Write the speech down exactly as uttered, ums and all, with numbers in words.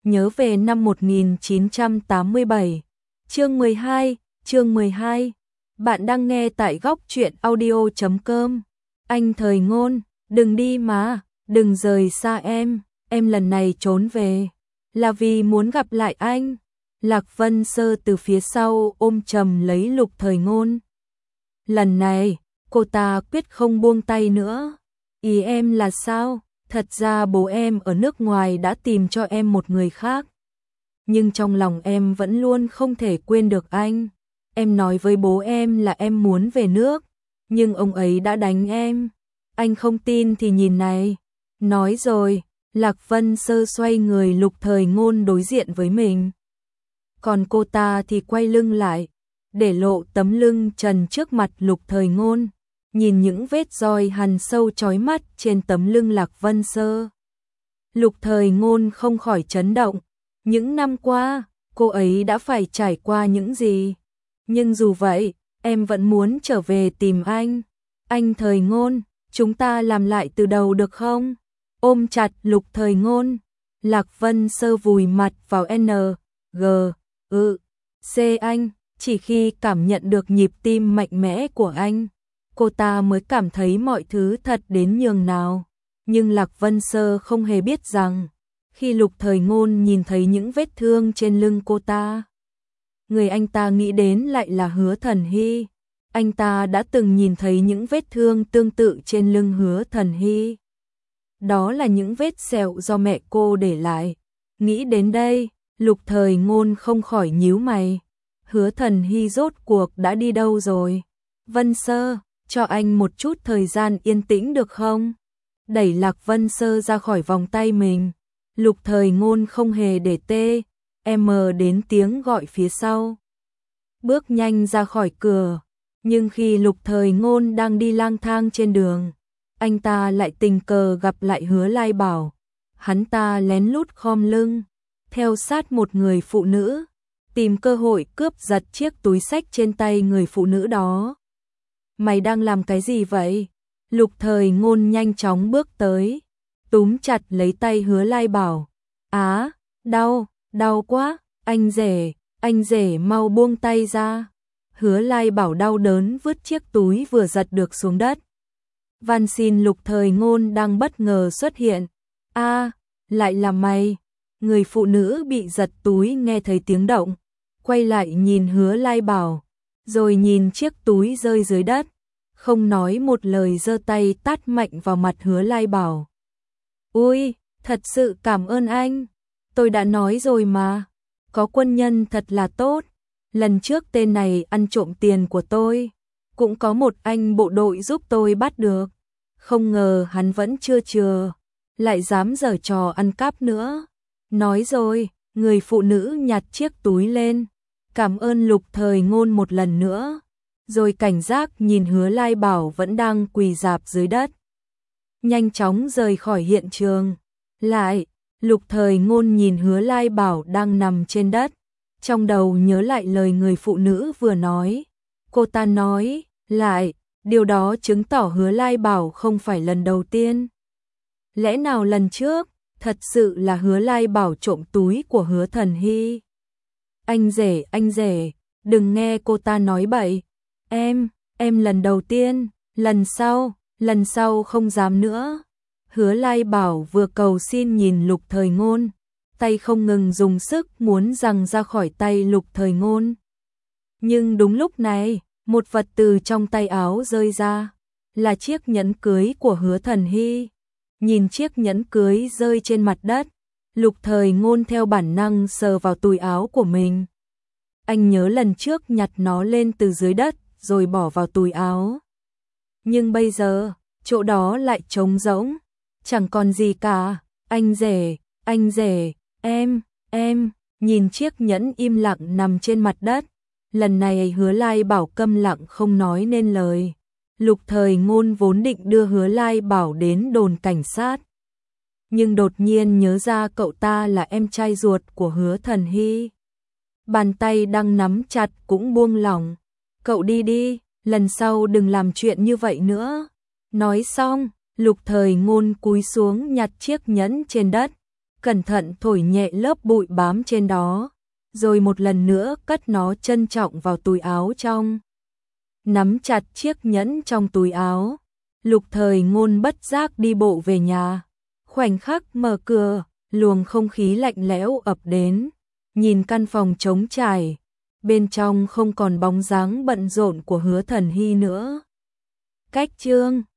nhớ về năm một nghìn chín trăm tám mươi bảy. Chương mười hai, chương mười hai. Bạn đang nghe tại góc truyện audio chấm com. Anh Thời Ngôn, đừng đi mà, đừng rời xa em, em lần này trốn về là vì muốn gặp lại anh. Lạc Vân Sơ từ phía sau ôm chầm lấy Lục Thời Ngôn. Lần này, cô ta quyết không buông tay nữa. Ý em là sao? Thật ra bố em ở nước ngoài đã tìm cho em một người khác. Nhưng trong lòng em vẫn luôn không thể quên được anh. Em nói với bố em là em muốn về nước, nhưng ông ấy đã đánh em. Anh không tin thì nhìn này. Nói rồi, Lạc Vân Sơ xoay người Lục Thời Ngôn đối diện với mình. Còn cô ta thì quay lưng lại, để lộ tấm lưng trần trước mặt Lục Thời Ngôn. Nhìn những vết roi hằn sâu chói mắt trên tấm lưng Lạc Vân Sơ. Lục Thời Ngôn không khỏi chấn động. Những năm qua, cô ấy đã phải trải qua những gì? Nhưng dù vậy, em vẫn muốn trở về tìm anh. Anh Thời Ngôn, chúng ta làm lại từ đầu được không? Ôm chặt Lục Thời Ngôn, Lạc Vân Sơ vùi mặt vào N, G, ư, C anh. Chỉ khi cảm nhận được nhịp tim mạnh mẽ của anh, cô ta mới cảm thấy mọi thứ thật đến nhường nào. Nhưng Lạc Vân Sơ không hề biết rằng, khi Lục Thời Ngôn nhìn thấy những vết thương trên lưng cô ta, người anh ta nghĩ đến lại là Hứa Thần Hy. Anh ta đã từng nhìn thấy những vết thương tương tự trên lưng Hứa Thần Hy. Đó là những vết sẹo do mẹ cô để lại. Nghĩ đến đây, Lục Thời Ngôn không khỏi nhíu mày. Hứa Thần Hy rốt cuộc đã đi đâu rồi? Vân Sơ, cho anh một chút thời gian yên tĩnh được không? Đẩy Lạc Vân Sơ ra khỏi vòng tay mình. Lục Thời Ngôn không hề để tê, em đến tiếng gọi phía sau. Bước nhanh ra khỏi cửa, nhưng khi Lục Thời Ngôn đang đi lang thang trên đường, anh ta lại tình cờ gặp lại Hứa Lai Bảo. Hắn ta lén lút khom lưng, theo sát một người phụ nữ, tìm cơ hội cướp giật chiếc túi xách trên tay người phụ nữ đó. Mày đang làm cái gì vậy? Lục Thời Ngôn nhanh chóng bước tới, túm chặt lấy tay Hứa Lai Bảo. Á, đau, đau quá, anh rể, anh rể mau buông tay ra. Hứa Lai Bảo đau đớn vứt chiếc túi vừa giật được xuống đất. Van xin Lục Thời Ngôn đang bất ngờ xuất hiện. A, lại là mày. Người phụ nữ bị giật túi nghe thấy tiếng động, quay lại nhìn Hứa Lai Bảo, rồi nhìn chiếc túi rơi dưới đất, không nói một lời giơ tay tát mạnh vào mặt Hứa Lai Bảo. Ui, thật sự cảm ơn anh. Tôi đã nói rồi mà, có quân nhân thật là tốt. Lần trước tên này ăn trộm tiền của tôi, cũng có một anh bộ đội giúp tôi bắt được. Không ngờ hắn vẫn chưa chừa, lại dám giở trò ăn cắp nữa. Nói rồi, người phụ nữ nhặt chiếc túi lên, cảm ơn Lục Thời Ngôn một lần nữa, rồi cảnh giác nhìn Hứa Lai Bảo vẫn đang quỳ rạp dưới đất. Nhanh chóng rời khỏi hiện trường. Lại, Lục Thời Ngôn nhìn Hứa Lai Bảo đang nằm trên đất, trong đầu nhớ lại lời người phụ nữ vừa nói. Cô ta nói, lại, điều đó chứng tỏ Hứa Lai Bảo không phải lần đầu tiên. Lẽ nào lần trước, thật sự là Hứa Lai Bảo trộm túi của Hứa Thần Hy? Anh rể, anh rể, đừng nghe cô ta nói bậy. Em, em lần đầu tiên, lần sau, lần sau không dám nữa. Hứa Lai Bảo vừa cầu xin nhìn Lục Thời Ngôn, tay không ngừng dùng sức muốn giằng ra khỏi tay Lục Thời Ngôn. Nhưng đúng lúc này, một vật từ trong tay áo rơi ra, là chiếc nhẫn cưới của Hứa Thần Hy. Nhìn chiếc nhẫn cưới rơi trên mặt đất, Lục Thời Ngôn theo bản năng sờ vào túi áo của mình. Anh nhớ lần trước nhặt nó lên từ dưới đất rồi bỏ vào túi áo. Nhưng bây giờ, chỗ đó lại trống rỗng, chẳng còn gì cả. Anh rể, anh rể, em, em, nhìn chiếc nhẫn im lặng nằm trên mặt đất. Lần này Hứa Lai Bảo câm lặng không nói nên lời. Lục Thời Ngôn vốn định đưa Hứa Lai Bảo đến đồn cảnh sát, nhưng đột nhiên nhớ ra cậu ta là em trai ruột của Hứa Thần Hy. Bàn tay đang nắm chặt cũng buông lỏng. Cậu đi đi, lần sau đừng làm chuyện như vậy nữa. Nói xong, Lục Thời Ngôn cúi xuống nhặt chiếc nhẫn trên đất, cẩn thận thổi nhẹ lớp bụi bám trên đó, rồi một lần nữa cất nó trân trọng vào túi áo trong. Nắm chặt chiếc nhẫn trong túi áo, Lục Thời Ngôn bất giác đi bộ về nhà. Khoảnh khắc mở cửa, luồng không khí lạnh lẽo ập đến, nhìn căn phòng trống trải, bên trong không còn bóng dáng bận rộn của Hứa Thần Hy nữa. Cách chương